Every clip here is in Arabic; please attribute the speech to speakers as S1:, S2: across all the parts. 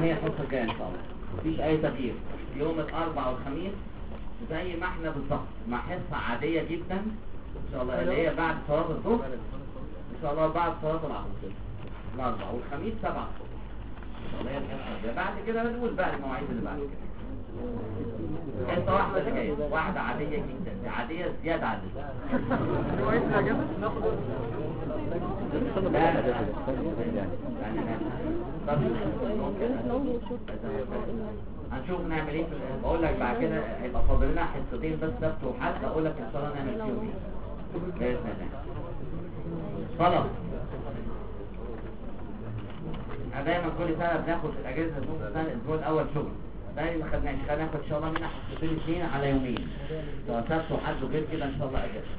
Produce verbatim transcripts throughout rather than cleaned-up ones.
S1: هي الحصه الجايه ان شاء الله، مفيش اي تغيير. يوم الاربعاء والخميس زي ما احنا بالظبط، مع حصه عاديه جدا ان شاء الله اللي هي بعد صلاه الظهر ان شاء الله، بعد صلاه العصر الاربعاء والخميس سبعة ان شاء الله هي الحصه الجايه. بعد كده بنقول بقى المواعيد اللي بعد كده. حصه واحده اللي جايه واحده عاديه جدا، عاديه زياده عن هنشوف نعمل ايه. بقول لك بعد كده هيبقى فاضل لنا حصتين بس، سبت وحد، اقول لك ان شاء الله نعمل فيهم ايه باذن الله. خلاص دايما كل سنه بناخد في الاجازه نص السنه الاسبوع الاول شغل، دايما ما خدناش، خلينا ناخد ان شاء الله منها حصتين اثنين على يومين، سبت وحد وغير كده ان شاء الله اجازه.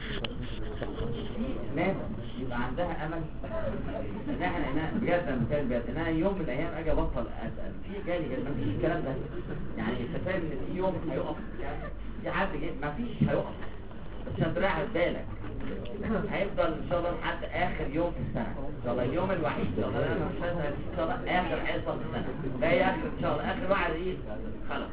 S1: ناس يبقى عندها امل ان احنا هنا بجد مثال بجد ان انا يوم من الايام اجي ابطل اسال في جالي ما فيش الكلام ده، يعني انت فاهم ان في يوم هيقف، يعني في حد ما فيش هيقف، بس هتريح بالك هيفضل ان شاء الله لحد اخر يوم في السنه ان شاء الله، اليوم الوحيد ان شاء الله انا مش هسال ان شاء الله اخر حصه في السنه ده هي اخر ان شاء الله، اخر واحد ايه خلاص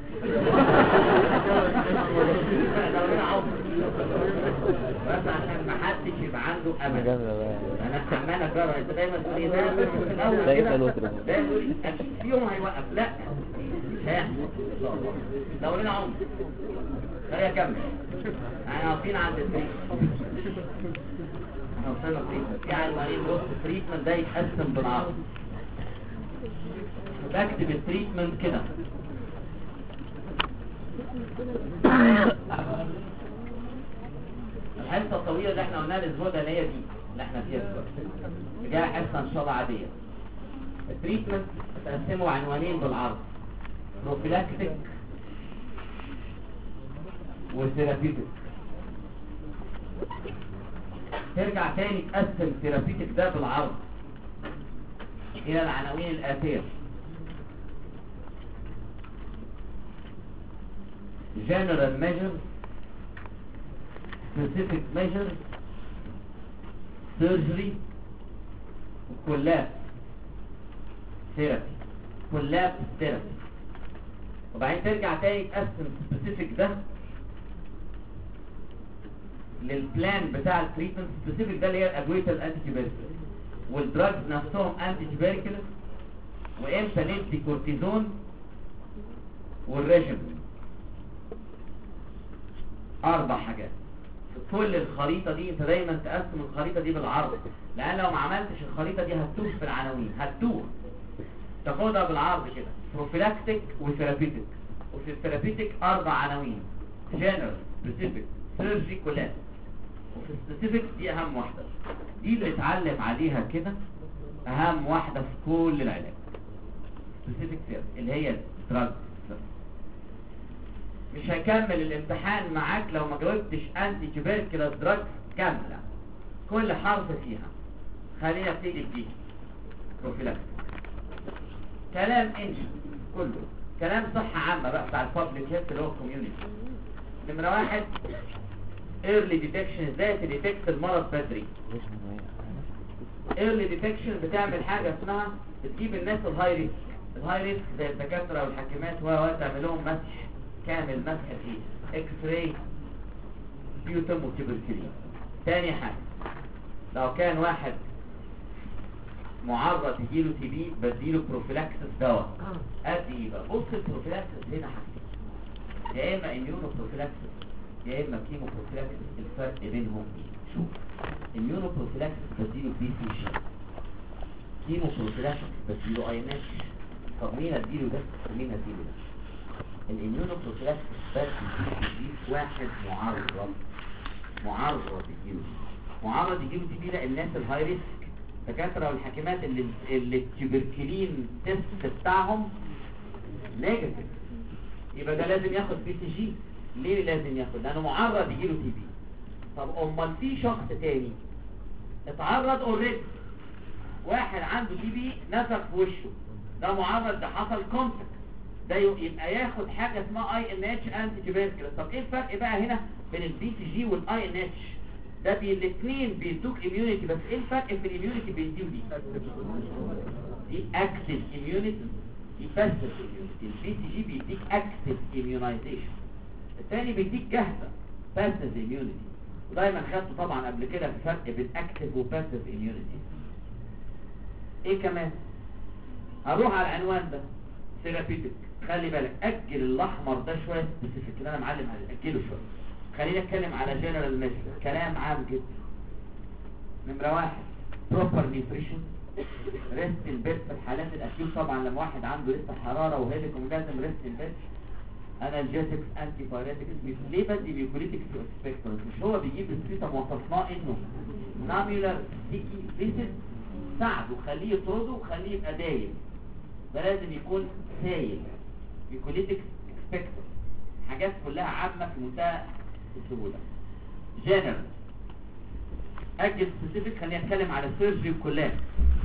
S1: بس عشان ما حدش يبقى عنده امل. انا عمال اكرر، انت دايما تقول ايه ده في الاول كده دايما تقول اكيد في يوم هيوقف، لا مش هيحصل ان شاء الله لو لنا عمر. خلينا نكمل، احنا واقفين عند التريتمنت، احنا وصلنا التريتمنت يعني مريض بص التريتمنت ده يتقسم بالعرض. بكتب التريتمنت كده الحصه الطويله اللي احنا قلناها الاسبوع ده اللي هي دي اللي احنا فيها دلوقتي جايه حصه ان شاء الله عاديه. التريتمنت تقسمه عنوانين بالعرض، بروفيلاكتيك وثيرابيوتيك. ترجع تاني تقسم ثيرابيوتيك ده بالعرض الى العناوين الاتيه: general measures, specific measures, surgery, collapse therapy collapse therapy. وبعدين ترجع تاني تقسم specific ده للبلان بتاع التريتمنت. سبيسيفيك ده اللي هي الادويه الانتي تيوبيركل والدراجز نفسهم انتي تيوبيركل، وامتى ندي كورتيزون والريجيم. اربع حاجات في كل الخريطه دي. انت دايما تقسم الخريطه دي بالعرض، لان لو ما عملتش الخريطه دي هتتوه في العناوين، هتتوه. تاخدها بالعرض كده: بروفيلاكتيك وثيرابيوتيك. وفي الثيرابيوتيك اربع عناوين: جنرال، سبيسيفيك، سيرجي، كولات. وفي السبيسيفيك دي اهم واحده، دي اللي اتعلم عليها كده اهم واحده في كل العلاج. سبيسيفيك ثيرابي اللي هي الدراج. مش هيكمل الامتحان معاك لو ما جاوبتش انتي تيوبيركل دراج كامله كل حرف فيها. خلينا نبتدي بدي بروفيلاكتيك. كلام انشا كله كلام صحه عامه بقى بتاع البابليك هيلث اللي هو الكوميونتي. نمره واحد early detection، ازاي تديتكت المرض بدري. early detection بتعمل حاجه اسمها بتجيب الناس الهاي ريسك. الهاي ريسك زي الدكاتره والحكيمات و تعمل لهم مسح كامل، مسح ايه اكس راي بيوتم وتبركلين. تاني حاجه لو كان واحد معرض يجيله تي بي بديله بروفيلاكسس دواء. ادي بقى بص البروفيلاكسس هنا حاجتين: يا اما اميونو بروفيلاكسس يا اما كيمو بروفيلاكسس. الفرق بينهم ايه؟ شوف، اميونو بروفيلاكسس بديله بي سي جي، كيمو بروفيلاكسس بديله اي ان اتش. طب مين اديله ده ومين اديله ده؟ الاميونو بروفيلاكسس بس بيديله واحد معرض معرض يجيله معرض يجيله تي بي. ده الناس الهاي ريسك، الدكاتره والحكيمات اللي اللي التبركلين تيست بتاعهم نيجاتيف، يبقى ده لازم ياخد بي سي جي. ليه لازم ياخد؟ لانه معرض يجيله تي بي. طب امال في شخص تاني اتعرض اوريدي، واحد عنده تي بي نفخ في وشه، ده معرض، ده حصل كونتاكت، ده يبقى ياخد حاجه اسمها اي ان اتش انتي تيوبيركل. طب ايه الفرق بقى هنا بين البي سي جي والاي ان اتش؟ ده بي الاثنين بيدوك اميونيتي، بس ايه الفرق في الاميونيتي بين دي ودي؟ دي اكتف اميونيتي، دي باسيف اميونيتي. البي سي جي بيديك اكتف اميونايزيشن، الثاني بيديك جاهزه باسيف اميونيتي. ودايما خدته طبعا قبل كده في فرق بين اكتف وباسيف اميونيتي. ايه كمان؟ هروح على العنوان ده ثيرابيوتيك. خلي بالك اجل الاحمر ده شويه سبيسيفيك اللي انا معلم عليه، اجله شويه. خلينا نتكلم على جنرال ميجر، كلام عام جدا. نمره واحد بروبر نيوتريشن، ريست البيت في الحالات الاكيوت. طبعا لما واحد عنده لسه حراره وهيدكم لازم ريست البيت. انالجيتكس، انتي بايريتكس. ليه بدي بيوكوليتكس واكسبكتورز؟ مش هو بيجيب السيتا وصفناه انه ناميولار ستيكي فيسز، ساعده خليه يطرده وخليه يبقى دايم. ده لازم يكون سايل. بيوكوليتكس، اكسبكتور، حاجات كلها عامه في منتهى السهوله. جنرال اجل سبيسيفيك. خلينا نتكلم على سيرجري وكولاب.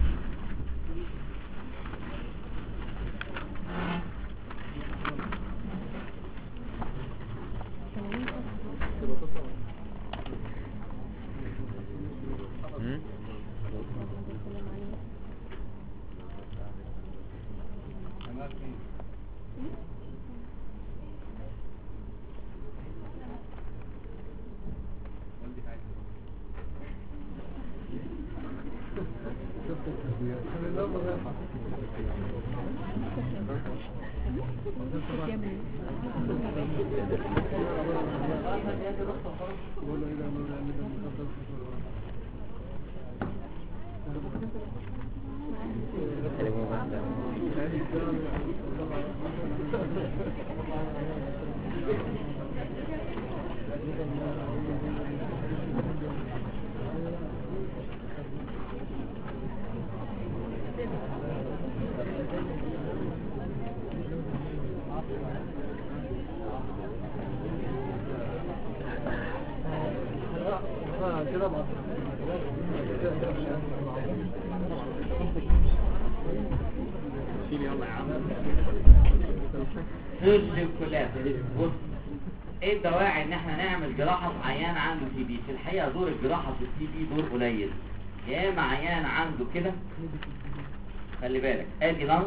S1: سيرجري وكولاب. بص، ايه الدواعي ان احنا نعمل جراحه في عيان عنده تي بي؟ في الحقيقه دور الجراحه في التي بي دور قليل. يا اما عيان عنده كده، خلي بالك ادي لانج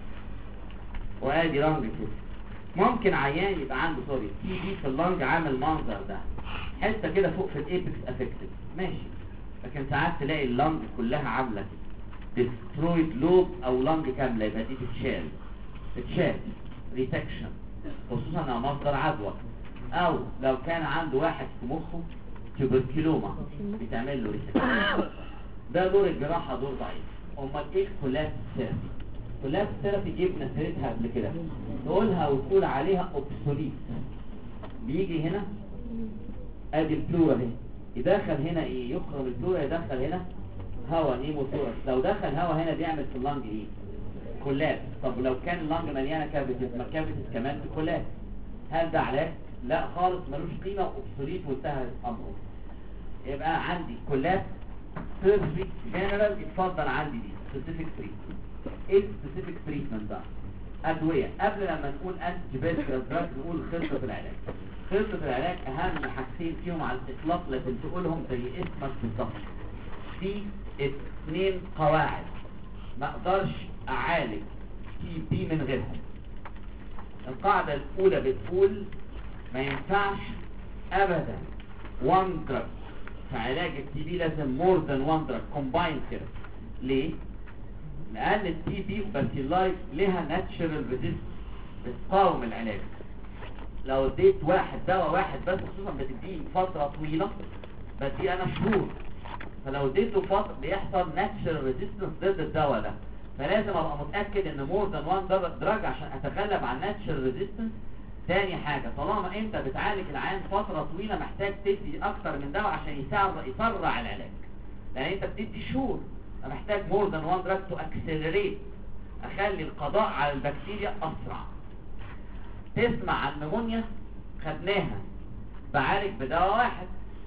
S1: وادي لانج كده. ممكن عيان يبقى عنده سوري تي بي في اللانج عامل المنظر ده، حته كده فوق في الايبكس افكتد، ماشي. لكن ساعات تلاقي اللانج كلها عامله ديسترويد لوب او لانج كامله، يبقى دي تتشال تتشال ريسكشن، خصوصا لو مصدر عدوى. او لو كان عنده واحد في مخه تيوبركلوما بتعمل له ريسكشن. ده دور الجراحه دور ضعيف. امال ايه الكولابس ثيرابي؟ الكولابس ثيرابي جبنا سيرتها قبل كده، تقولها وتقول عليها اوبسوليت. بيجي هنا ادي البلورا اهي، يدخل هنا ايه؟ يخرج البلورا، يدخل هنا هواء نيموثوركس. لو دخل هواء هنا بيعمل في اللنج ايه؟ كولابس. طب لو كان اللنج مليانه كافيتس، ما كافيتس كمان في كولابس. هل ده علاج؟ لا خالص، ملوش قيمه واوبسوليت وانتهى الامر. يبقى عندي كولابس سيرجري جنرال، اتفضل عندي دي سبيسيفيك تريتمنت. ايه السبيسيفيك تريتمنت بقى؟ ادويه. قبل لما نقول انتي بايوتيك دراج نقول خطه العلاج. خطه العلاج اهم حاجتين فيهم على الاطلاق لازم تقولهم زي اسمك بالظبط. في اثنين قواعد ما اقدرش اعالج تي بي من غيرها. القاعده الاولى بتقول ما ينفعش ابدا وان دراج في علاج التي بي، لازم مور ذان وان دراج كومباين كده. ليه؟ لان التي بي باسيلاي لها ناتشرال ريزيست، بتقاوم العلاج. لو اديت واحد دواء واحد بس، خصوصا بتديه فتره طويله، بديه انا شهور، فلو اديته فتره بيحصل ناتشرال ريزيستنس ضد الدواء ده. فلازم ابقى متاكد ان مور ذان وان دراج عشان اتغلب على الناتشرال ريزيستنس. تاني حاجه، طالما انت بتعالج العيان فتره طويله محتاج تدي اكتر من دواء عشان يسرع يسرع العلاج، لان انت بتدي شهور، فمحتاج مور ذان وان دراج تو اكسلريت، اخلي القضاء على البكتيريا اسرع. تسمع عن نمونيا؟ خدناها، بعالج بدواء واحد.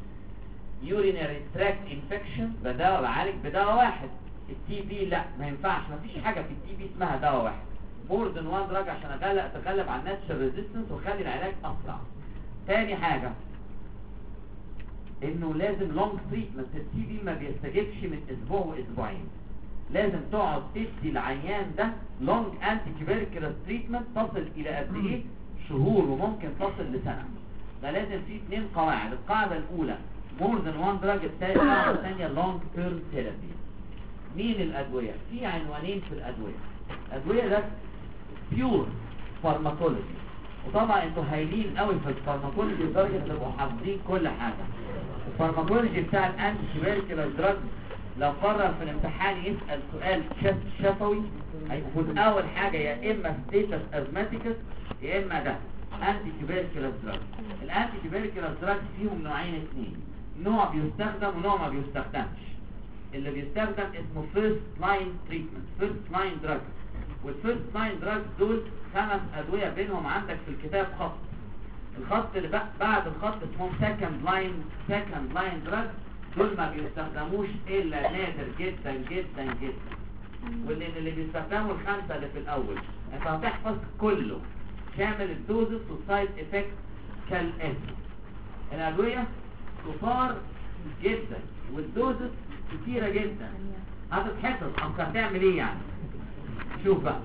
S1: urinary tract infection بدواء، بعالج بدواء واحد. التي بي لا، ما ينفعش، ما فيش حاجه في التي بي اسمها دواء واحد. مور ذان وان دراج عشان اغلب اتغلب على الناتشرال ريزيستنس واخلي العلاج اسرع. تاني حاجه انه لازم لونج تريتمنت. التي بي ما بيستجيبش من اسبوع واسبوعين، لازم تقعد تدي العيان ده لونج انتي تيوبركلوز تريتمنت تصل الى قد ايه؟ شهور، وممكن تصل لسنه. ده لازم في اثنين قواعد. القاعده الاولى مور ذان وان دراج، القاعده الثانيه لونج تيرم ثيرابي. مين الادويه؟ في عنوانين في الادويه. الادويه ده بيور فارماكولوجي، وطبعا انتوا هايلين قوي في الفارماكولوجي لدرجه تبقوا حافظين كل حاجه. الفارماكولوجي بتاع الانتي تيوبركلوز دراج لو قرر في الامتحان يسال سؤال شفوي هيكون اول حاجه يا اما ستيتس ازماتيكس يا اما ده انتي تيوبركلوز دراج. الانتي تيوبركلوز دراج فيهم نوعين اثنين، نوع بيستخدم ونوع ما بيستخدمش. اللي بيستخدم اسمه فيرست لاين تريتمنت، فيرست لاين دراج. والفيرست لاين دراج دول خمس ادويه بينهم عندك في الكتاب خط. الخط اللي بعد الخط اسمهم سكند لاين، سكند لاين دراج. دول ما بيستخدموش الا نادر جدا جدا جدا. واللي اللي بيستخدموا الخمسه اللي في الاول. انت هتحفظ كله شامل الدوزس والسايد افكت كالاتي. الادويه كتار جدا والدوزس كتيره جدا. هتتحفظ او هتعمل ايه يعني؟ شوف بقى.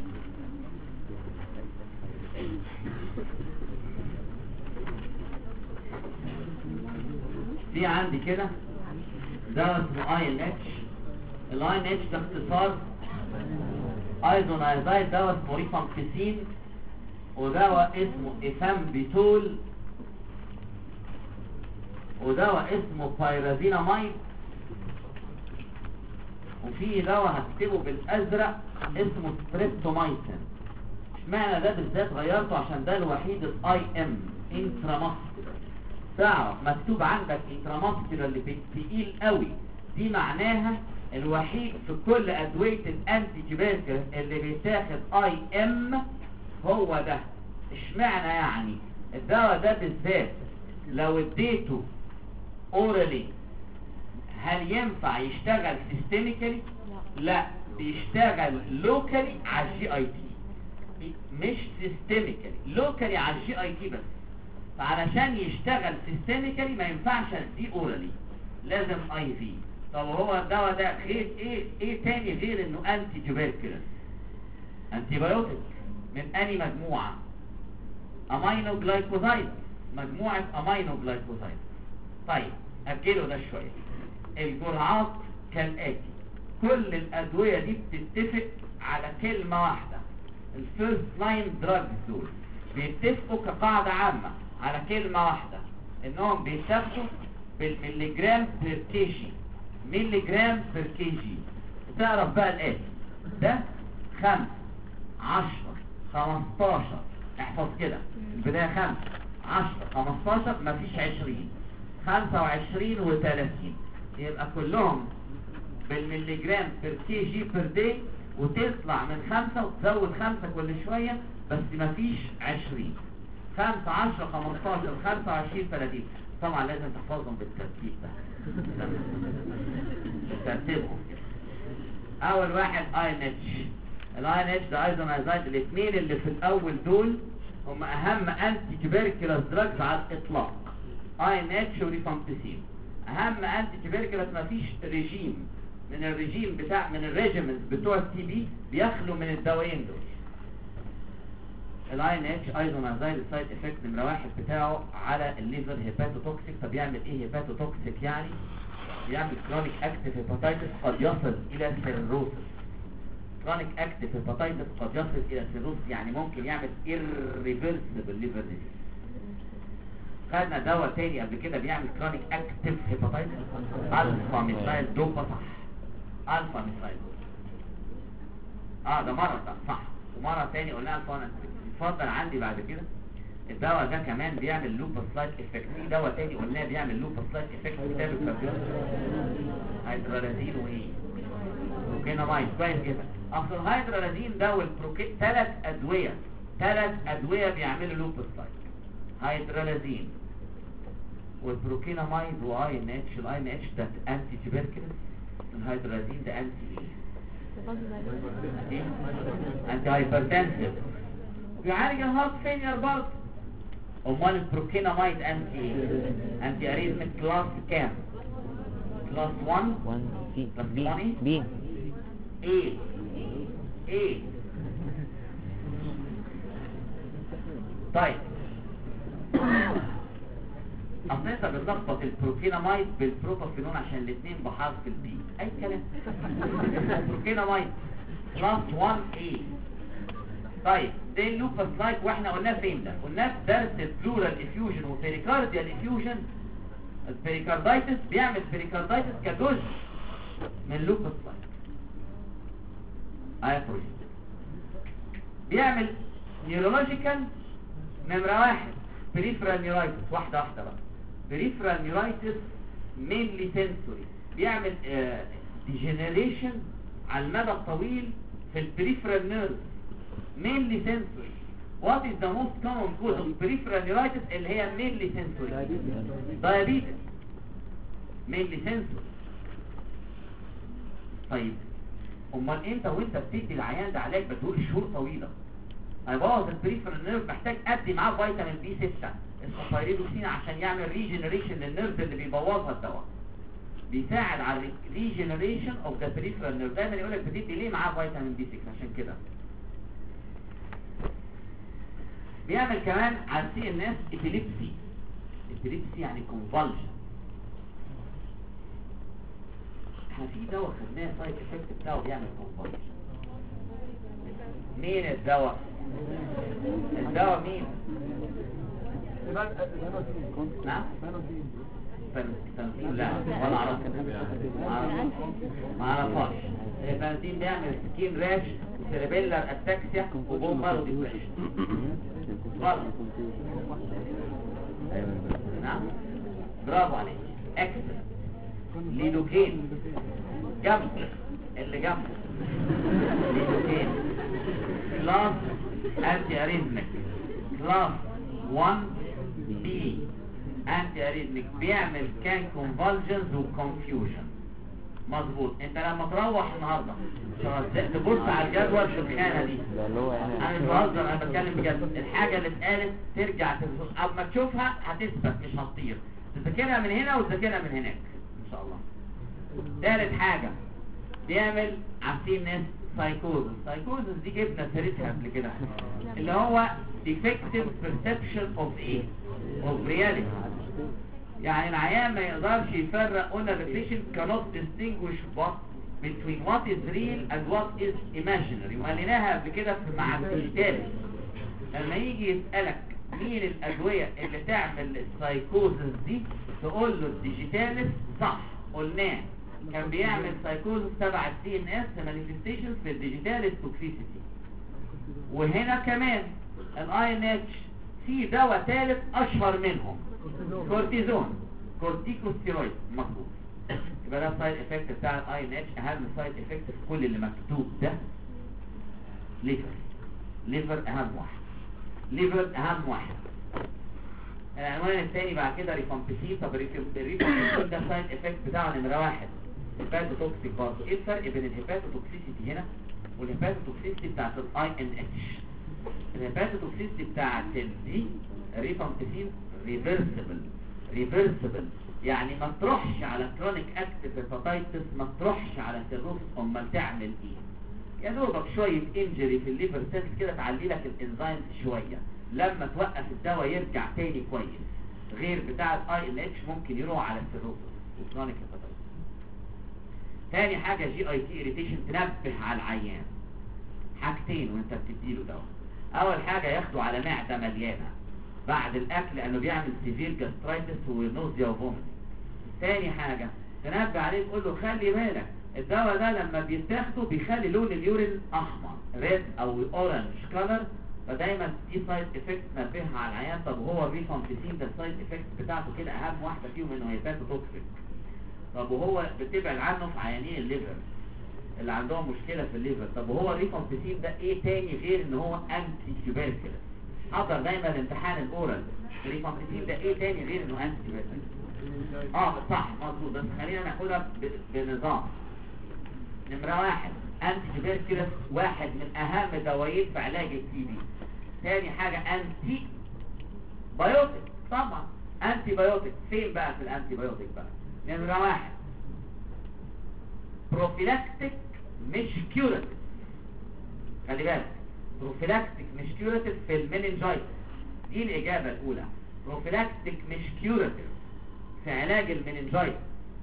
S1: في عندي كده دواء اسمه اي ان اتش. الاي ان اتش ده اختصار ايزونايزايد. دواء اسمه ريفامبيسين، ودواء اسمه ايفامبيتول، ودواء اسمه بايرازيناميد، وفي دواء هكتبه بالازرق اسمه ستريبتومايسين. اشمعنى ده بالذات غيرته؟ عشان ده الوحيد الاي ام انتراماسكولار. تعرف مكتوب عندك انتراماسكولار اللي تقيل قوي، دي معناها الوحيد في كل ادويه الانتي تيوبركلوز اللي بيتاخد اي ام هو ده. اشمعنى يعني؟ الدواء ده بالذات لو اديته اورالي هل ينفع يشتغل سيستميكالي؟ لا، بيشتغل لوكالي على الجي اي تي، مش سيستميكالي، لوكالي على الجي اي تي بس. فعلشان يشتغل سيستميكالي ما ينفعش اديه اورالي، لازم اي في. طب هو الدواء ده غير ايه؟ ايه تاني غير انه انتي تيوبركلوز؟ انتي بايوتيك من اني مجموعه؟ امينو جلايكوزايد، مجموعه امينو جلايكوزايد. طيب اجله ده شويه. الجرعات كالاتي. كل الادويه دي بتتفق على كلمه واحده. الفيرست لاين دراجز دول بيتفقوا كقاعده عامه على كلمه واحده، انهم بيتاخدوا بالمليجرام بير كيجي، مليجرام بير كيجي. تعرف بقى الاتي ده خمسة عشرة خمستاشر، احفظ كده البدايه خمسة عشرة خمستاشر، مفيش عشرين، خمسة وعشرين وثلاثين، يبقى كلهم بالمليجرام بير كي جي بير داي، وتطلع من خمسة وتزود خمسة كل شوية، بس مفيش عشرين. خمسة عشرة خمستاشر خمسة وعشرين ثلاثين. طبعا لازم تحفظهم بالترتيب ده، ترتيبهم. اول واحد اي ان اتش. الاي ان اتش ده ايزونايزايد. الاثنين اللي في الاول دول هم اهم انتي تيوبركلوز دراجز على الاطلاق، اي ان اتش وريفامبيسين. اهم انتي تيوبركلوز. مفيش ريجيم من الريجيم بتاع من الريجيمنز بتوع التي بي بيخلو من الدوايين دول. الاي ان اتش ايزونايزايد السايد افكت نمره واحد بتاعه على الليفر هيباتوتوكسيك. فبيعمل ايه هيباتوتوكسيك يعني؟ بيعمل كرونيك اكتيف هيباتايتس قد يصل الى سيروسس. كرونيك اكتيف هيباتايتس قد يصل الى سيروسس، يعني ممكن يعمل irreversible ليفر ديزيز. خدنا دواء تاني قبل كده بيعمل كرونيك اكتيف هيباتايتس، الفا ميثايل دوبا. صح، الفا ميثايل اه ده مرض ده صح. ومره تاني قلنا الفا. اتفضل عندي بعد كده الدواء ده كمان بيعمل لوبس لايك افكت. في دواء تاني قلناه بيعمل لوبس لايك افكت في كتاب الكارديولوجي، هيدرالازين وايه؟ بروكينامايد. كويس جدا. اصل الهيدرالازين ده والبروكين ثلاث ادويه، ثلاث ادويه بيعملوا لوبس لايك. هيدرالازين والبروكينامايد واي ان اتش. الاي ان اتش ده انتي تيوبركلوز، الهيدرالازين ده انتي ايه؟ انتي هايبرتنسيف، بيعالج الهارت فيلير برضه. امال البروكينامايد انتي انتي اريزميك كلاس كام؟ كلاس واحد.
S2: واحد بي
S1: كلاس
S2: بي
S1: واحد
S2: بي
S1: ايه ايه طيب اصل انت بتلخبط البروكينامايد بالبروبافينون عشان الاثنين بحرف البي، اي كلام. البروكينامايد كلاس واحد ايه. طيب ده اللوبس لايك واحنا قلناه فين ده؟ قلناه في درس البلورال افيوجن وبيريكارديال افيوجن. البيريكاردايتس بيعمل بيريكاردايتس كجزء من لوبس لايك. اي بروجكت بيعمل نيورولوجيكال نمرة واحد بريفرال نيورايتس. واحدة واحدة بقى. بريفرال نيورايتس مينلي سنسوري، بيعمل ديجنريشن على المدى الطويل في البريفرال نيرف مينلي سنسوري. وات از ذا موست كومن كوز اوف بريفرال نيورايتس اللي هي مينلي سنسوري؟ دايابيتس مينلي سنسوري. طيب امال انت وانت بتدي العيان ده علاج بتقول شهور طويله هيبوظ البريفرال نيرف، محتاج ادي معاه فيتامين بي ستة اسمه بايريدوكسين عشان يعمل ريجنريشن للنيرف اللي بيبوظها الدواء. بيساعد على ريجنريشن اوف ذا بريفرال نيرف. دايما يقول لك بتدي ليه معاه فيتامين بي ستة عشان كده. بيعمل كمان على السي ان اس ابيليبسي. ابيليبسي يعني كونفالجن. احنا في دواء خدناه سايد افكت بتاعه بيعمل كونفالجن. مين الدواء؟ الدواء مين؟ نعم؟ فانتين. لا ولا اعرفها ما اعرفهاش. الفانتين بيعمل سكين راش وسيربيلر اتاكسيا وبومبارو ديبريشن. غلط. نعم برافو عليك. اكسل ليدوكين جنبه اللي جنبه ليدوكين كلاس انتي اريزميك كلاس واحد بي انتي اريزميك. بيعمل كان كونفالجنز وكونفيوجن. مظبوط. انت لما تروح النهارده تبص على الجدول في الخانه دي. انا مش بهزر، انا بتكلم بجد. الحاجه اللي اتقالت ترجع تبص اما تشوفها هتثبت مش هتطير. تذاكرها من هنا وتذاكرها من هناك ان شاء الله. ثالث حاجه بيعمل عارفين ناس سايكوزس. سايكوزس دي جبنا سيرتها قبل كده، اللي هو defective perception of ايه of reality. يعني العيان ما يقدرش يفرق. قلنا the patient cannot distinguish what between what is real and what is imaginary. وقالناها قبل كده مع الديجيتال. لما يجي يسألك مين الأدوية اللي تعمل السايكوزس دي تقول له الديجيتالس. صح قلناه كان بيعمل سايكوزس تبع السي ان اس مانيفستيشنز في الديجيتالس توكسيسيتي. وهنا كمان الاي ان اتش في دواء ثالث اشهر منهم كورتيزون كورتيكوستيرويد. مظبوط. يبقى ده السايد افكت بتاع الاي ان اتش. اهم سايد افكت في كل اللي مكتوب ده ليفر. ليفر اهم واحد. ليفر اهم واحد. العنوان الثاني بعد كده ريفامبيسين. طب الريفامبيسين ده السايد افكت بتاعه نمره واحد هيباتوتوكسيك برضه. ايه الفرق بين الهيباتوتوكسيسيتي هنا والهيباتوتوكسيسيتي بتاعت الاي ان اتش؟ الهيباتوتوكسيسيتي بتاعت دي الريفامبيسين ريفرسبل. ريفرسبل يعني ما تروحش على كرونيك اكتيف هيباتايتس، ما تروحش على سيروسس. امال تعمل ايه؟ يا دوبك شويه انجري في الليفر سيلز كده تعلي لك الانزيمز شويه. لما توقف الدواء يرجع تاني كويس. غير بتاع الاي ان اتش ممكن يروح على السيروسس وكرونيك هيباتايتس. تاني حاجه جي اي تي اريتيشن. تنبه على العيان حاجتين وانت بتديله دواء. اول حاجه ياخده على معده مليانه بعد الاكل لانه بيعمل سيفير جاسترايتس ونوزيا وفوميتنج. تاني حاجه تنبه عليه تقول له خلي بالك الدواء ده لما بيتاخده بيخلي لون اليورين احمر ريد او اورنج كلر. فدايما دي سايد افكت نبهها على العيان. طب هو الريفامبيسين ده السايد افكت بتاعته كده اهم واحده فيهم انه هيباتوتوكسيك. طب وهو بتبعد عنه في عيانين الليفر اللي عندهم مشكله في الليفر. طب وهو الريفامبيسين ده ايه تاني غير ان هو انتي تيوبركلس؟ حضر دايما امتحان الاورال. الريفامبيسين ده ايه تاني غير انه انتي تيوبركلس؟ اه صح مظبوط. بس خلينا ناخدها بنظام. نمره واحد انتي تيوبركلس واحد من اهم دوايين في علاج التي بي. ثاني حاجه انتي بايوتيك. طبعا انتي بايوتيك فين بقى في الانتي بايوتيك بقى؟ نمره واحد بروفيلاكتيك مش كيوراتيف. خلي بالك بروفيلاكتيك مش كيوراتيف في المينينجايتس، دي الإجابة الأولى. بروفيلاكتيك مش كيوراتيف في علاج المينينجايتس.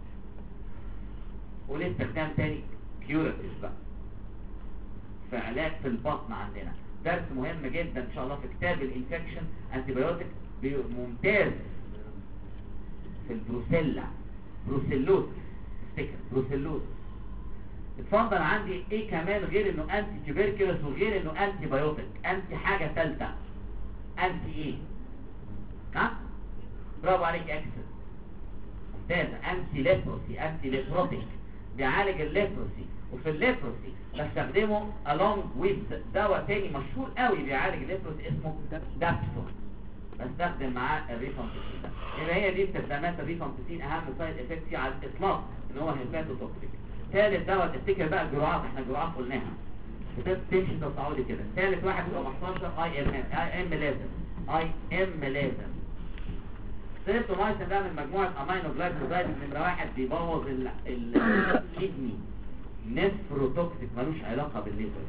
S1: ولسه كام تاني كيوراتيف بقى في علاج في البطن. عندنا درس مهم جدا ان شاء الله في كتاب الانفكشن انتيبيوتيك ممتاز في البروسيلا بروسيلوز افتكر بروسيلوز. اتفضل عندي ايه كمان غير انه انتي تيوبركلوس وغير انه انتي بايوتيك؟ انتي حاجه ثالثه. انتي ايه؟ ها برافو عليك اكسل ممتازه. انتي ليبروسي انتي ليبروتيك بيعالج الليبروسي. وفي الليبروسي بستخدمه along with دواء تاني مشهور قوي بيعالج الليبروسي اسمه دابسون، بستخدم معاه الريفامبيسين ده. يبقى هي دي استخدامات الريفامبيسين. اهم سايد افكت على الاطلاق ان هو هيباتوتوكسيك. ثالث دواء تفتكر بقى الجرعات، احنا الجرعات قلناها تمشي تصاعدي كده. ثالث واحد خمستاشر اي ام اي ام لازم اي ام لازم ستريبتومايسين ده من مجموعه امينو جلايكوزايد. نمره واحد بيبوظ الكدني نفروتوكسيك، ملوش علاقه بالليفر،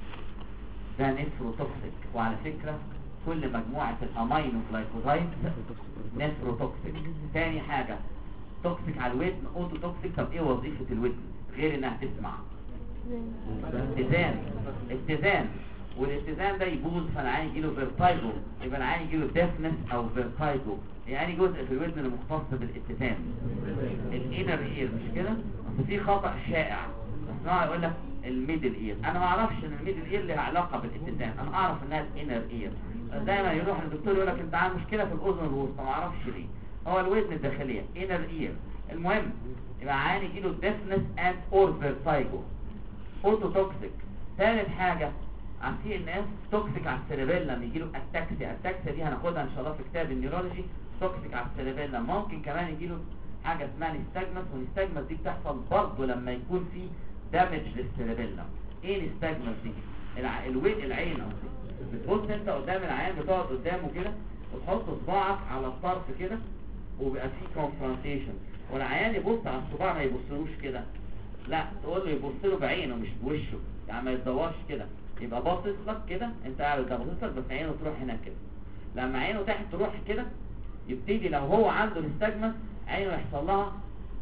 S1: ده نفروتوكسيك. وعلى فكره كل مجموعه الامينو جلايكوزايد نفروتوكسيك. ثاني حاجه توكسيك على الودن اوتو توكسيك. طب ايه وظيفه الودن غير انها تسمع؟ اتزان اتزان والاتزان ده يبوظ فالعين يجيله فيرتايجو، يبقى العين يجيله ديفنس او فيرتايجو. يعني جزء في الودن اللي مختص بالاتزان الانر اير مش كده؟ بس في خطأ شائع اسمها يقول لك الميدل اير. انا ما اعرفش ان الميدل اير لها علاقه بالاتزان، انا اعرف انها الانر اير. دايما يروح للدكتور يقول لك انت عندك مشكله في الاذن الوسطى، ما اعرفش ليه، هو الودن الداخليه انر اير. المهم يبقى عين يجيله ديفنس اند اور فيرتايجو اوتو توكسيك. ثالث حاجه على السي ان اس توكسيك على السيربيلم يجيله اتاكسيا. اتاكسيا دي هناخدها ان شاء الله في كتاب النيورولوجي. توكسيك على السيربيلم ممكن كمان يجيله حاجه اسمها نستجمس، والنستجمس دي بتحصل برضه لما يكون في دامج للسيربيلم. ايه نستجمس دي؟ الع... الوين العين قصدي. بتبص انت قدام العين بتقعد قدامه كده وتحط صباعك على الطرف كده وبيبقى فيه كونفرونتيشن، والعيان يبص على الصباع ما يبصلوش كده، لا تقول له يبص له بعينه مش بوشه، يعني ما يتدورش كده، يبقى باصص لك كده انت قاعد باصص لك بس عينه تروح هناك كده. لما عينه تحت تروح كده يبتدي لو هو عنده نستجمس عينه يحصل لها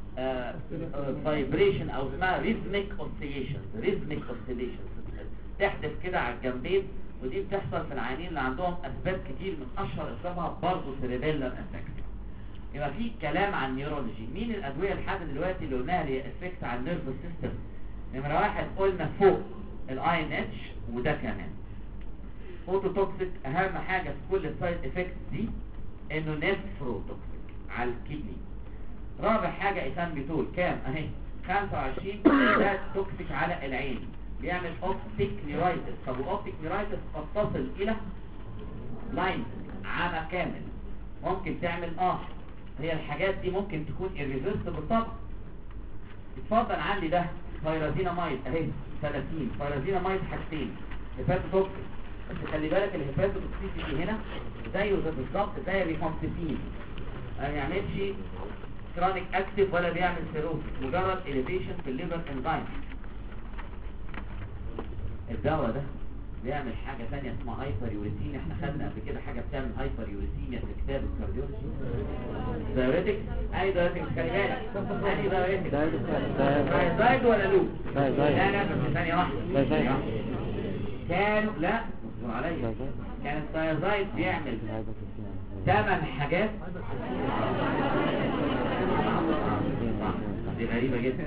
S1: فايبريشن او اسمها ريزميك اوسيليشن. ريزميك اوسيليشن تحدث كده على الجنبين، ودي بتحصل في العيانين اللي عندهم اسباب كتير من اشهر اسبابها برضه سيريبيلر اتاكسيا. يبقى في كلام عن نيورولوجي. مين الادويه لحد دلوقتي اللي قلناها لي افكت على النيرف سيستم؟ نمره واحد قلنا فوق الاي ان اتش وده كمان اوتو توكسيك. اهم حاجه في كل السايد افكتس دي انه نفرو توكسيك على الكدني. رابع حاجه ايثانبيتول كام اهي خمسة وعشرين ده توكسيك على العين بيعمل اوبتيك نيرايتس. طب الاوبتيك نيرايتس قد تصل الى لاين عمى كامل، ممكن تعمل اه هي الحاجات دي ممكن تكون irreversible طبعا. اتفضل عندي ده فيرازينامايد اهي ثلاثين فيرازينامايد حاجتين هيباتوتوكسيك، بس خلي بالك الهيباتوتوكسيسيتي هنا زيه بالظبط زي الريفامبيسين، ما بيعملش كرونيك اكتيف ولا بيعمل سيروسيس، مجرد elevation في الليفر انزايم. الدواء ده بيعمل حاجة ثانية اسمها هايبر يوريثيميا. احنا خدنا قبل كده حاجة بتعمل هايبر يوريثيميا في كتاب الكارديولوجي. دايوريتكس اي دايوريتكس خلي بالك انهي دايوريتكس دايزايد ولا لوب؟ لا لا بس ثانية واحدة كانوا لا اصبر عليا كان الدايزايد بيعمل ثمان حاجات. دي غريبة جدا.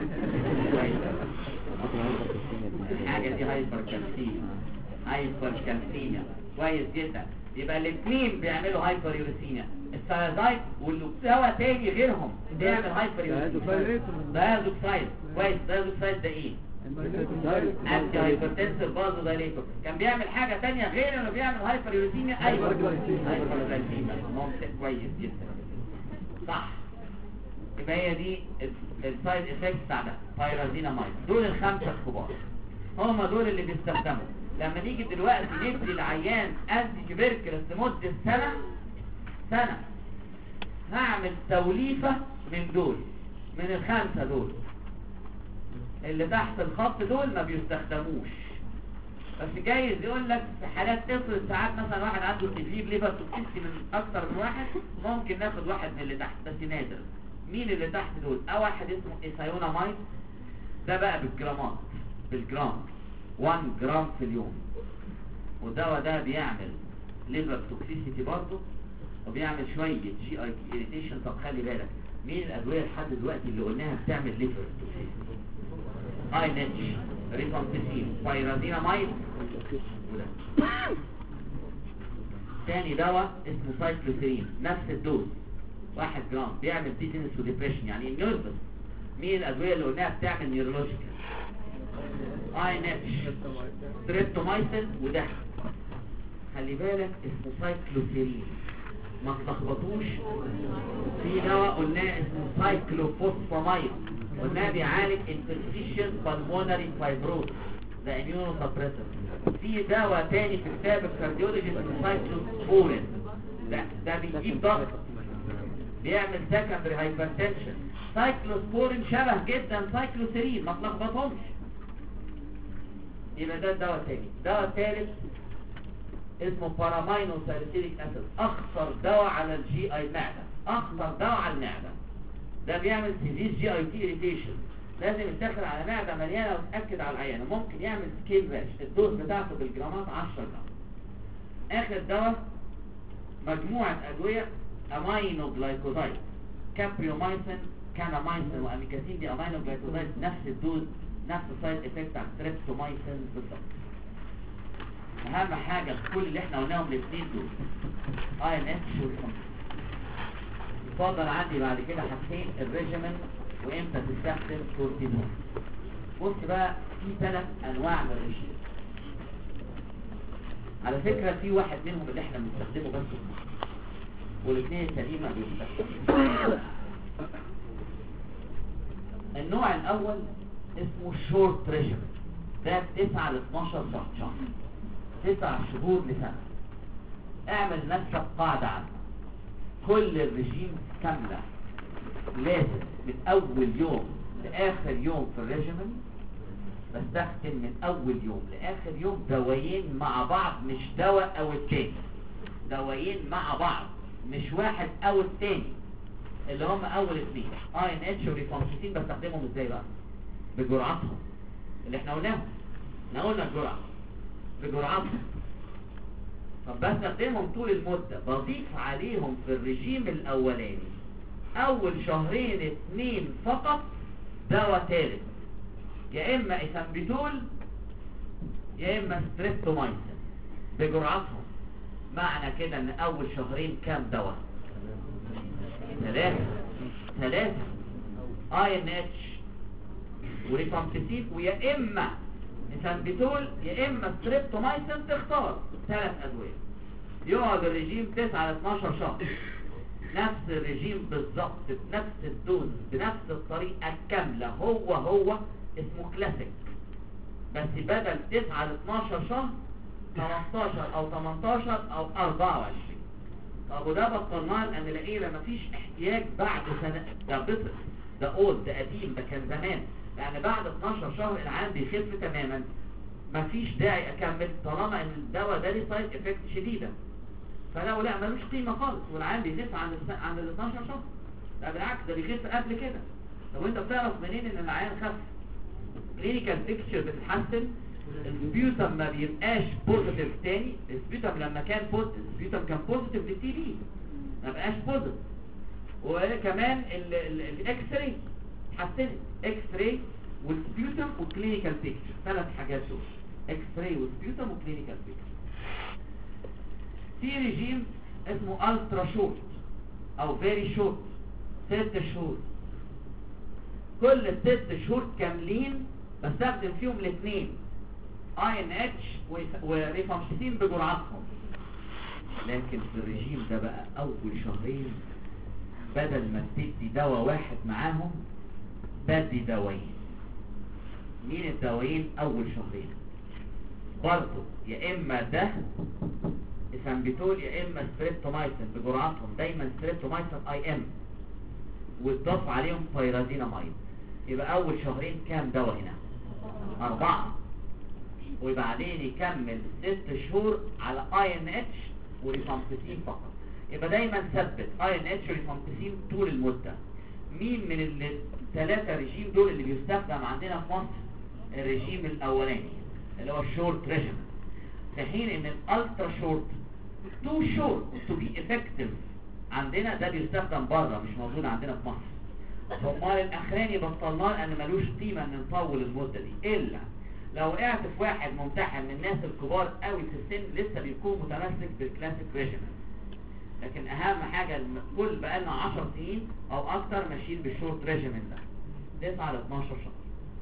S1: الحاجة دي هايبر كالسيميا هايبر كالسيميا كويس جدا. يبقى الاثنين بيعملوا هايبر يوريثيميا. الثايازايد والدواء تاني غيرهم بيعمل هايبر يوريثيميا. دايازوكسايد كويس. دايازوكسايد ده ايه؟ انتي هايبرتنسيف بازو دايليتور. كان بيعمل حاجة تانية غير انه بيعمل هايبر يوريثيميا. ايوه هايبر جلايسيميا ممتاز كويس جدا صح. يبقى هي دي السايد افكت بتاع ده فيرازينامايد. دول الخمسه الكبار هم دول اللي بيستخدموا. لما نيجي دلوقتي ندي العيان انتي تيوبركلوس لمده سنه سنه هعمل توليفه من دول من الخمسه دول اللي تحت الخط دول ما بيستخدموش، بس جايز يقول لك في حالات تفرض ساعات مثلا واحد عنده سيفير ليفر توكسيستي من اكتر من واحد، ممكن ناخد واحد من اللي تحت بس نادر. مين اللي تحت دول؟ اول واحد اسمه ايثايوناميد، ده بقى بالجرامات، بالجرام واحد جرام في اليوم، والدواء ده بيعمل ليفر توكسيستي برضه، وبيعمل شويه جي اي تي اريتيشن. طب خلي بالك مين الادويه لحد دلوقتي اللي قلناها بتعمل ليفر توكسيستي؟ اي نتش، ريفامبيسين، بايرازيناميد، وده تاني دواء اسمه سايكلوسيرين، نفس الدوز واحد جرام، بيعمل ديزنس وديبريشن يعني نيرفس. مين الادويه اللي قلناها بتعمل نيورولوجيكال؟ اي نتش، ستريبتومايسين، وده خلي بالك اسمه سايكلوسيرين، ما تلخبطوش. في دواء قلناه اسمه سايكلوفوسفاميد، قلناه بيعالج انترستيشن بالمونري فايبروز، ده اميونو سبريسر. في دواء تاني في كتاب الكارديولوجي اسمه سايكلوسبورين، ده ده بيجيب ضغط، بيعمل سكندري هايبرتنشن. سايكلوسبورين شبه جدا سايكلوسيرين، ما تلخبطهمش. يبقى ده الدواء التاني. الدواء التالت اسمه بارامينو ساليسيليك اسيد، اخطر دواء على الجي اي المعده، اخطر دواء على المعده. ده بيعمل سيفير جي اي تي اريتيشن، لازم يتاخد على معده مليانه وتاكد على العيانه. ممكن يعمل سكيل راش، الدوز بتاعته بالجرامات عشرة جرام. اخر دواء مجموعه ادويه امينو جلايكوزايد، كابريومايسين، كانامايسين، واميكاسين. دي امينو جلايكوزايد نفس الدوز، نفس السايد افكت بتاع ستريبتومايسين بالظبط. اهم حاجه في كل اللي احنا قلناهم الاثنين دول اي ان اتش والكم. اتفضل عندي بعد كده حاجتين، الريجيمن وامتى تستخدم كورتيزون. بص بقى، في ثلاث انواع من الريجيم. على فكره في واحد منهم اللي احنا بنستخدمه بس، والاثنين التانيين ما بنستخدموش. النوع الاول اسمه شورت ريجيم، ده تسعة ل اتناشر شهر، تسع شهور لسنة. اعمل نفسك قاعدة عنه، كل الرجيم كاملة لازم من اول يوم لاخر يوم في الريجيمن بستخدم من اول يوم لاخر يوم دوايين مع بعض، مش دواء او التاني، دوايين مع بعض مش واحد او التاني، اللي هم اول اثنين اي ان اتش وريفامبيسين. بستخدمهم ازاي بقى؟ بجرعاتهم اللي احنا قلناهم، احنا قلنا الجرعة بجرعاتهم. طب بستخدمهم طول المدة، بضيف عليهم في الرجيم الاولاني اول شهرين اتنين فقط دواء ثالث، يا اما ايثامبيتول يا اما ستريبتومايسين بجرعاتهم. معنى كده ان اول شهرين كام دواء؟ ثلاثة ثلاثة اي ان اتش وريفامبيسين، ويا اما ايثامبيتول يا اما ستريبتومايسين، تختار ثلاث ادويه. يقعد الرجيم تسعة ل اتناشر شهر، نفس الرجيم بالظبط، بنفس الدوز، بنفس الطريقه الكامله، هو هو اسمه كلاسيك، بس بدل تسعة ل اتناشر شهر خمستاشر او تمنتاشر او اربعة وعشرين. طب وده بطلناه لان لقينا مفيش احتياج بعد سنه، ده بطل، ده اولد، ده قديم، ده كان زمان، يعني بعد اتناشر شهر العيان بيخف تماما، مفيش داعي اكمل طالما ان الدواء ده ليه سايد افكت شديده. فلو لا ملوش قيمه خالص، والعيان بيخف عند عند ال اتناشر شهر، لا بالعكس ده بيخف قبل كده. طب وانت بتعرف منين ان العيان خف؟ كلينيكال بيكتشر بتتحسن، السبيوتم ما بيبقاش بوزيتيف تاني. السبيوتم لما كان بوزيتيف، السبيوتم كان بوزيتيف للتي بي، ما بقاش بوزيتيف. وكمان الاكس راي اتحسنت، اكس راي والسبيوتم والكلينيكال بيكتشر، ثلاث حاجات دول، اكس راي والسبيوتم وكلينيكال بيكتشر. في ريجيم اسمه الترا شورت او فيري شورت، ست شهور. كل ست شهور كاملين بستخدم فيهم الاثنين اي ان اتش وريفامبيسين بجرعاتهم. لكن في الرجيم ده بقى اول شهرين بدل ما تدي دواء واحد معاهم بدي دوايين. مين الدوايين اول شهرين؟ برضه يا اما ده ايثامبيتول يا اما ستريبتومايسين بجرعاتهم، دايما ستريبتومايسين اي ام، وتضاف عليهم بايرازيناميد. يبقى اول شهرين كام دواء هنا؟ اربعة. وبعدين يكمل ست شهور على اي ان اتش وريفامبسين فقط. يبقى دايما ثبت اي ان اتش وريفامبسين طول المدة. مين من الثلاثة ريجيم دول اللي بيستخدم عندنا في مصر؟ الريجيم الاولاني اللي هو الشورت ريجيم، في حين ان الالترا شورت تو شورت تو بي افكتيف عندنا ده بيستخدم بره، مش موجود عندنا في مصر. امال الاخراني بطلناه لان ملوش قيمه ان نطول المده دي، الا لو وقعت في واحد ممتحن من الناس الكبار قوي في السن لسه بيكون متمسك بالكلاسيك ريجيم. لكن اهم حاجه كل بقالنا عشر سنين او اكتر ماشيين بالشورت ريجيم ده تسعة ل اتناشر شهر.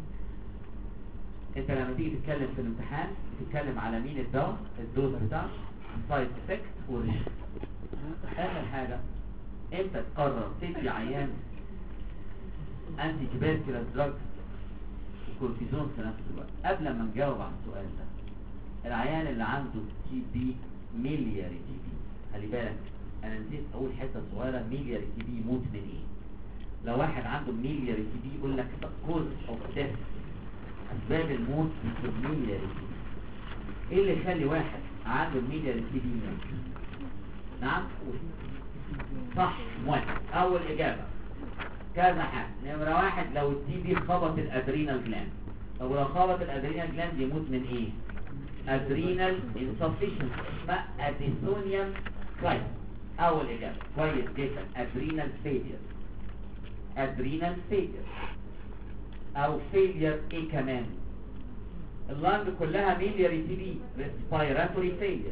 S1: انت لما تيجي تتكلم في الامتحان بتتكلم على مين الدواء، الدوز بتاعه، سايد افكت والريجيم. اخر حاجه انت تقرر تدي عيان انتي تيوبركلوز دراج وكورتيزون في نفس الوقت. قبل ما نجاوب على السؤال ده، العيان اللي عنده تي بي ميلياري تي بي، خلي بالك انا نسيت اقول حته صغيره، ميلياري تي بي يموت من ايه؟ لو واحد عنده ميلياري تي بي يقول لك كوز اوف ديث، اسباب الموت في الميلياري تي بي. ايه اللي يخلي واحد عنده ميلياري تي بي يموت؟ نعم صح، موافق. اول اجابه كذا حاجه. نمره واحد لو التي بي خبط الادرينال جلاند. طب لو خبط الادرينال جلاند يموت من ايه؟ ادرينال انسفيشنسي، اسمها اديسونيوم كرايس. اول اجابه كويس جدا، ادرينال فيلير. ادرينال فيلير او فيلير ايه كمان؟ اللانج كلها ميلياري تي بي، ريسبيراتوري فيلير.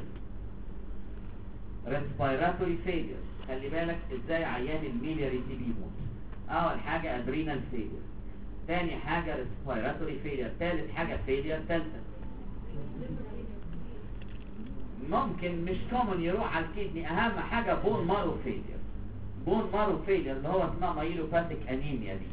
S1: ريسبيراتوري فيلير، خلي بالك ازاي عيان الميلياري تي بي يموت. اول حاجه ادرينال فيلير، ثاني حاجه ريسبيراتوري فيلير، ثالث حاجه فيلير ثالثه. ممكن مش كومن يروح على الكدني. اهم حاجه بون مارو فيلير. بون مارو فيلير اللي هو اسمها مايلوباثيك انيميا دي.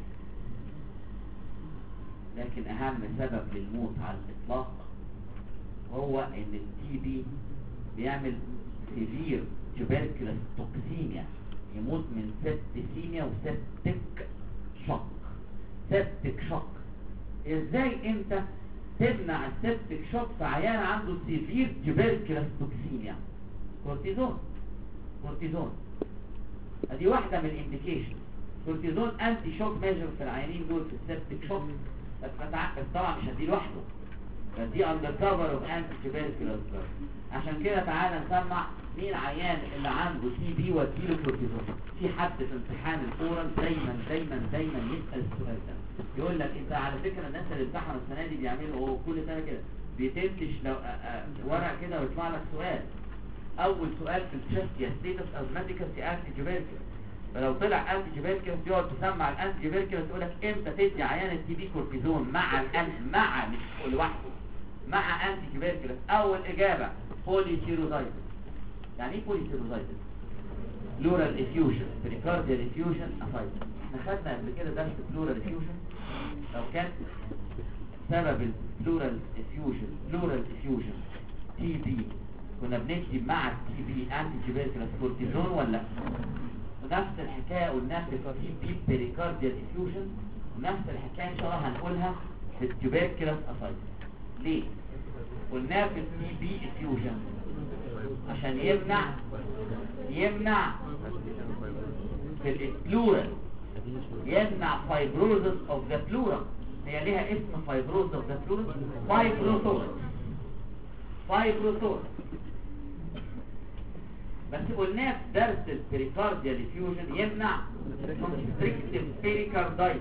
S1: لكن اهم سبب للموت على الاطلاق هو ان التي بي بيعمل سيفير تيوبركلوس توكسيميا، يموت من سبتسيميا وسبتك شوك. سبتك شوك ازاي انت تمنع السبتك شوك في عيان عنده سيفير تيوبركلوس توكسيميا؟ كورتيزون. كورتيزون ادي واحده من الانديكيشن. كورتيزون انتي شوك ميجر في العيانين دول في السبتك شوك، بس طبعا مش هديه لوحده، بدي اندر كفر اوف انتي تيوبركلوز. عشان كده تعالى نسمع مين عيان اللي عنده تي بي واديله كورتيزون. في حد في امتحان الاورال دايما دايما دايما يسال السؤال ده، يقول لك انت على فكره الناس اللي امتحنوا السنه دي بيعملوا اهو كل سنه كده بيتفتش لو ورق كده ويطلع لك سؤال. اول سؤال في التشست يا ستيتس ازماتيكس يا انتي تيوبركلوز. فلو طلع انتي تيوبركلوز يقعد تسمع الانتي تيوبركلوز يقول لك امتى تدي عيان التي بي كورتيزون مع الانتي مع مش لوحده مع انتي تيوبركلوز. اول اجابه بوليسيروزايتس. يعني ايه بوليسيروزايتس؟ بلورال افيوجن، بريكارديال افيوجن، افايتس. احنا خدنا قبل كده درس بلورال افيوجن. لو كان سبب البلورال افيوجن بلورال افيوجن تي بي كنا بنكتب مع التي بي انتي تيوبركلوز كورتيزون ولا؟ ونفس الحكايه قلناها في التي بي بريكارديال افيوجن، ونفس الحكايه ان شاء الله هنقولها في التيوبركلوز افايتس. ليه؟ قلناها في التي بي افيوجن عشان يمنع يمنع في البلورال، يمنع فايبروزس اوف ذا بلورال. هي ليها اسم فايبروزس اوف ذا بلورال، فايبروثوركس. فايبروثوركس بس قلناه في درس البريكارديال افيوجن يمنع كونستريكتيف بيريكاردايتس.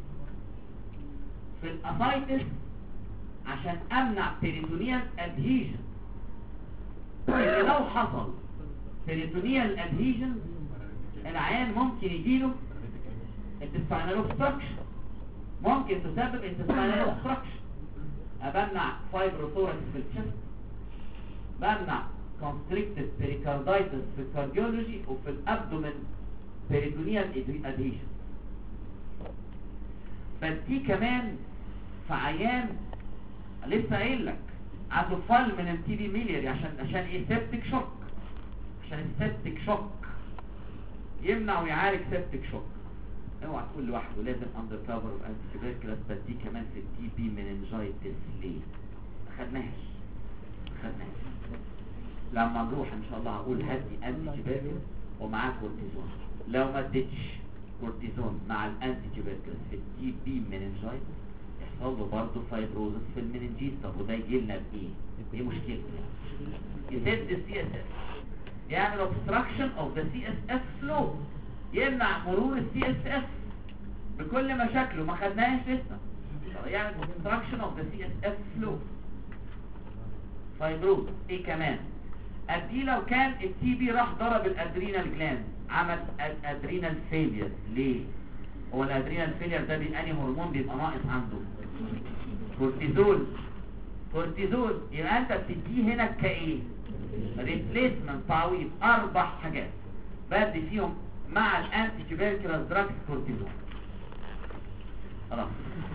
S1: في الاسايتس عشان امنع بيريتونيال ادهيجن، اللي لو حصل بيريتونيال ادهيجن العيان ممكن يجيله انتستينال اوبستراكشن، ممكن تسبب انتستينال اوبستراكشن. بمنع فايبروثوركس في الشست، بمنع كونستريكتيف بيريكاردايتس في الكارديولوجي، وفي الابدومين بيريتونيال ادهيجن. بدي كمان في عيان لسه قايل لك عنده فل من التي بي ميلياري عشان عشان ايه؟ سيبتك شوك. عشان السيبتك شوك يمنع ويعالج سيبتك شوك. اوعى تقول لوحده لازم اندر كفر اوف انتي تيوبركلوز، بديه كمان في التي بي مننجايتس ليه؟ ما خدناش ما خدناش لما نروح ان شاء الله هقول هدي انتي تيوبركلوز ومعاه كورتيزون. لو ما اديتش كورتيزون مع الانتي تيوبركلوز في التي بي مننجايتس يحصل له برضه فايبروزس في المننجيز. طب وده يجي لنا بايه؟ ايه مشكلته؟ يسد السي اس اف، يعمل obstruction of the سي اس اف flow، يمنع مرور السي اس اف بكل مشاكله، ما خدناهاش لسه. يعمل obstruction of the سي اس اف flow، فايبروز. ايه كمان؟ ادي لو كان التي بي راح ضرب الادرينال جلاند عمل ادرينال فيلير. ليه؟ هو الادرينال فيلير ده بأنهي هرمون بيبقى ناقص عنده؟ كورتيزول. كورتيزول يبقى انت بتديه هنا كايه؟ ريبليسمنت، تعويض. اربع حاجات بدي فيهم مع الانتي تيوبركلوز دراجز كورتيزون. خلاص